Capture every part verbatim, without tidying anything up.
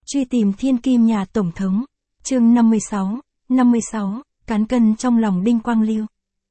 Truy tìm thiên kim nhà Tổng thống. Chương năm mươi sáu, năm mươi sáu, cán cân trong lòng Đinh Quang Lưu.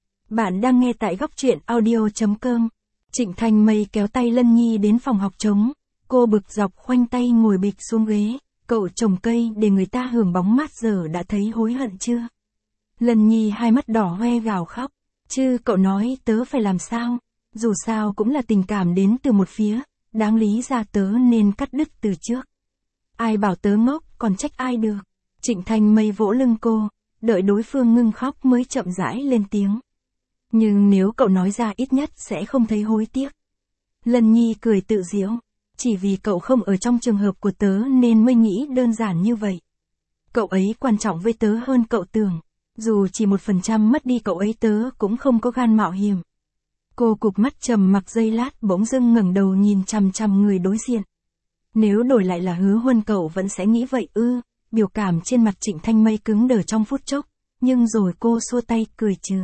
Bạn đang nghe tại góc truyện audio chấm com. Trịnh Thành Mây kéo tay Lân Nhi đến phòng học trống. Cô bực dọc khoanh tay ngồi bịch xuống ghế. Cậu trồng cây để người ta hưởng bóng mát giờ đã thấy hối hận chưa? Lân Nhi hai mắt đỏ hoe gào khóc. Chứ cậu nói tớ phải làm sao? Dù sao cũng là tình cảm đến từ một phía. Đáng lý ra tớ nên cắt đứt từ trước. Ai bảo tớ ngốc, còn trách ai được. Trịnh Thành Mây vỗ lưng cô, đợi đối phương ngưng khóc mới chậm rãi lên tiếng. Nhưng nếu cậu nói ra ít nhất sẽ không thấy hối tiếc. Lân Nhi cười tự giễu. Chỉ vì cậu không ở trong trường hợp của tớ nên mới nghĩ đơn giản như vậy. Cậu ấy quan trọng với tớ hơn cậu tưởng. Dù chỉ một phần trăm mất đi cậu ấy tớ cũng không có gan mạo hiểm. Cô cụp mắt trầm mặc giây lát bỗng dưng ngẩng đầu nhìn chằm chằm người đối diện. Nếu đổi lại là Hứa Huân cậu vẫn sẽ nghĩ vậy ư? Biểu cảm trên mặt Trịnh Thanh Mây cứng đờ trong phút chốc, nhưng rồi cô xua tay cười trừ.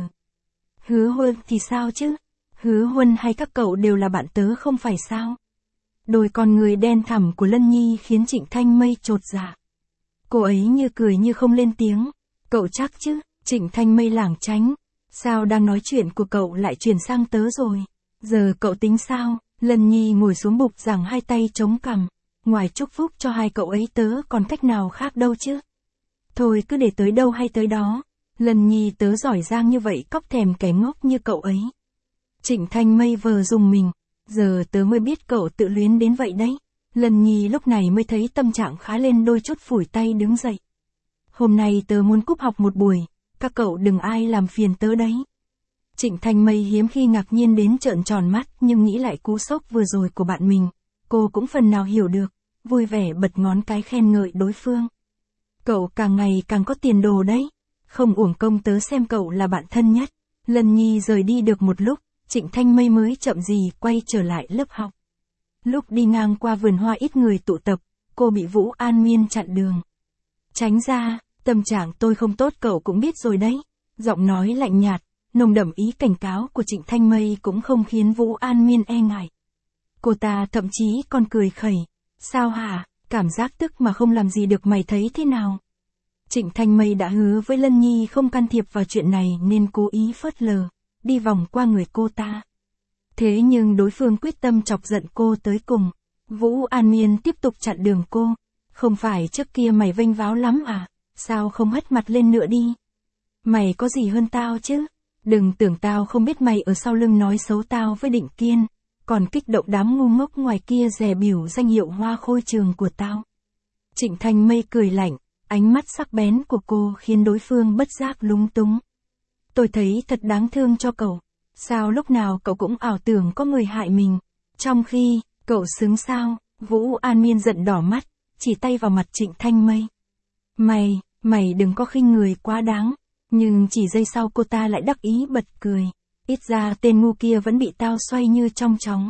Hứa Huân thì sao chứ? Hứa Huân hay các cậu đều là bạn tớ không phải sao? Đôi con người đen thẳm của Lân Nhi khiến Trịnh Thanh Mây chột dạ. Cô ấy như cười như không lên tiếng. Cậu chắc chứ? Trịnh Thanh Mây lảng tránh. Sao đang nói chuyện của cậu lại chuyển sang tớ rồi? Giờ cậu tính sao? Lân Nhi ngồi xuống bục giảng hai tay chống cằm. Ngoài chúc phúc cho hai cậu ấy tớ còn cách nào khác đâu chứ? Thôi cứ để tới đâu hay tới đó. Lân Nhi tớ giỏi giang như vậy cóc thèm kẻ ngốc như cậu ấy. Trịnh Thanh Mây vờ dùng mình. Giờ tớ mới biết cậu tự luyến đến vậy đấy. Lân Nhi lúc này mới thấy tâm trạng khá lên đôi chút phủi tay đứng dậy. Hôm nay tớ muốn cúp học một buổi. Các cậu đừng ai làm phiền tớ đấy. Trịnh Thanh Mây hiếm khi ngạc nhiên đến trợn tròn mắt nhưng nghĩ lại cú sốc vừa rồi của bạn mình. Cô cũng phần nào hiểu được. Vui vẻ bật ngón cái khen ngợi đối phương. Cậu càng ngày càng có tiền đồ đấy. Không uổng công tớ xem cậu là bạn thân nhất. Lân Nhi rời đi được một lúc, Trịnh Thanh Mây mới chậm gì quay trở lại lớp học. Lúc đi ngang qua vườn hoa ít người tụ tập, cô bị Vũ An Miên chặn đường. Tránh ra, tâm trạng tôi không tốt cậu cũng biết rồi đấy. Giọng nói lạnh nhạt, nồng đậm ý cảnh cáo của Trịnh Thanh Mây cũng không khiến Vũ An Miên e ngại. Cô ta thậm chí còn cười khẩy. Sao hả, cảm giác tức mà không làm gì được mày thấy thế nào? Trịnh Thanh Mây đã hứa với Lân Nhi không can thiệp vào chuyện này nên cố ý phớt lờ, đi vòng qua người cô ta. Thế nhưng đối phương quyết tâm chọc giận cô tới cùng. Vũ An Miên tiếp tục chặn đường cô. Không phải trước kia mày vênh váo lắm à, sao không hất mặt lên nữa đi? Mày có gì hơn tao chứ? Đừng tưởng tao không biết mày ở sau lưng nói xấu tao với Định Kiên. Còn kích động đám ngu ngốc ngoài kia dè biểu danh hiệu hoa khôi trường của tao. Trịnh Thanh Mây cười lạnh, ánh mắt sắc bén của cô khiến đối phương bất giác lúng túng. Tôi thấy thật đáng thương cho cậu. Sao lúc nào cậu cũng ảo tưởng có người hại mình. Trong khi, cậu xứng sao? Vũ An Miên giận đỏ mắt, chỉ tay vào mặt Trịnh Thanh Mây. Mày, mày đừng có khinh người quá đáng. Nhưng chỉ giây sau cô ta lại đắc ý bật cười. Ít ra tên ngu kia vẫn bị tao xoay như trong chóng.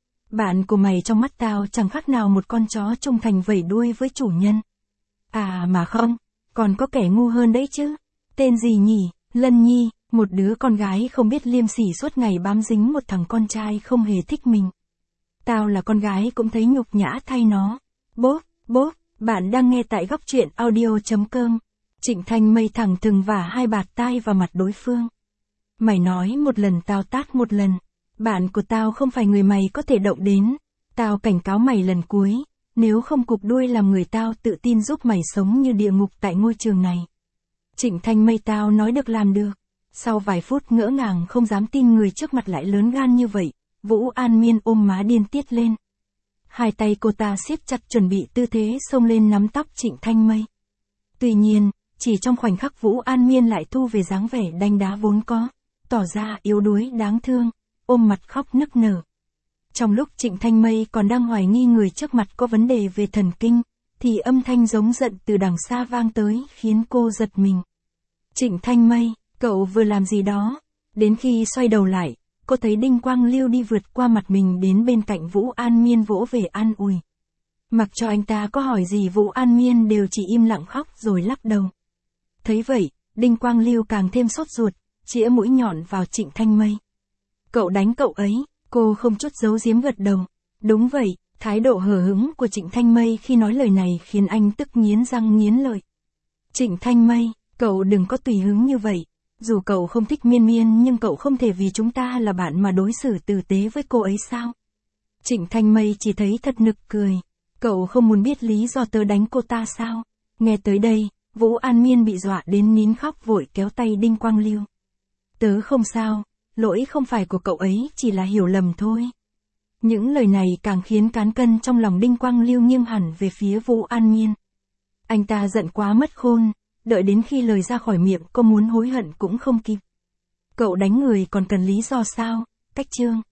Bạn của mày trong mắt tao chẳng khác nào một con chó trung thành vẩy đuôi với chủ nhân. À mà không, còn có kẻ ngu hơn đấy chứ. Tên gì nhỉ? Lân Nhi, một đứa con gái không biết liêm sỉ suốt ngày bám dính một thằng con trai không hề thích mình. Tao là con gái cũng thấy nhục nhã thay nó. Bốp, bốp, bạn đang nghe tại góc truyện audio chấm com. Trịnh Thanh Mây thẳng thừng vả hai bạt tai vào mặt đối phương. Mày nói một lần tao tát một lần. Bạn của tao không phải người mày có thể động đến. Tao cảnh cáo mày lần cuối. Nếu không cụp đuôi làm người tao tự tin giúp mày sống như địa ngục tại ngôi trường này. Trịnh Thanh Mây tao nói được làm được. Sau vài phút ngỡ ngàng không dám tin người trước mặt lại lớn gan như vậy. Vũ An Miên ôm má điên tiết lên. Hai tay cô ta siết chặt chuẩn bị tư thế xông lên nắm tóc Trịnh Thanh Mây. Tuy nhiên, chỉ trong khoảnh khắc Vũ An Miên lại thu về dáng vẻ đanh đá vốn có. Tỏ ra yếu đuối đáng thương, ôm mặt khóc nức nở. Trong lúc Trịnh Thanh Mây còn đang hoài nghi người trước mặt có vấn đề về thần kinh, thì âm thanh giống giận từ đằng xa vang tới khiến cô giật mình. Trịnh Thanh Mây, cậu vừa làm gì đó? Đến khi xoay đầu lại, cô thấy Đinh Quang Lưu đi vượt qua mặt mình đến bên cạnh Vũ An Miên vỗ về an ủi. Mặc cho anh ta có hỏi gì Vũ An Miên đều chỉ im lặng khóc rồi lắc đầu. Thấy vậy, Đinh Quang Lưu càng thêm sốt ruột. Chĩa mũi nhọn vào Trịnh Thanh Mây. Cậu đánh cậu ấy, cô không chút giấu giếm gật đầu. Đúng vậy, Thái độ hờ hững của Trịnh Thanh Mây khi nói lời này khiến anh tức nghiến răng nghiến lợi. Trịnh Thanh Mây, cậu đừng có tùy hứng như vậy. Dù cậu không thích Miên Miên nhưng cậu không thể vì chúng ta là bạn mà đối xử tử tế với cô ấy sao? Trịnh Thanh Mây chỉ thấy thật nực cười. Cậu không muốn biết lý do tớ đánh cô ta sao? Nghe tới đây, Vũ An Miên bị dọa đến nín khóc vội kéo tay Đinh Quang Lưu. Tớ không sao, lỗi không phải của cậu ấy, chỉ là hiểu lầm thôi. Những lời này càng khiến cán cân trong lòng Đinh Quang Lưu nghiêng hẳn về phía Vũ An Miên. Anh ta giận quá mất khôn, đợi đến khi lời ra khỏi miệng có muốn hối hận cũng không kịp. Cậu đánh người còn cần lý do sao? Cách chương.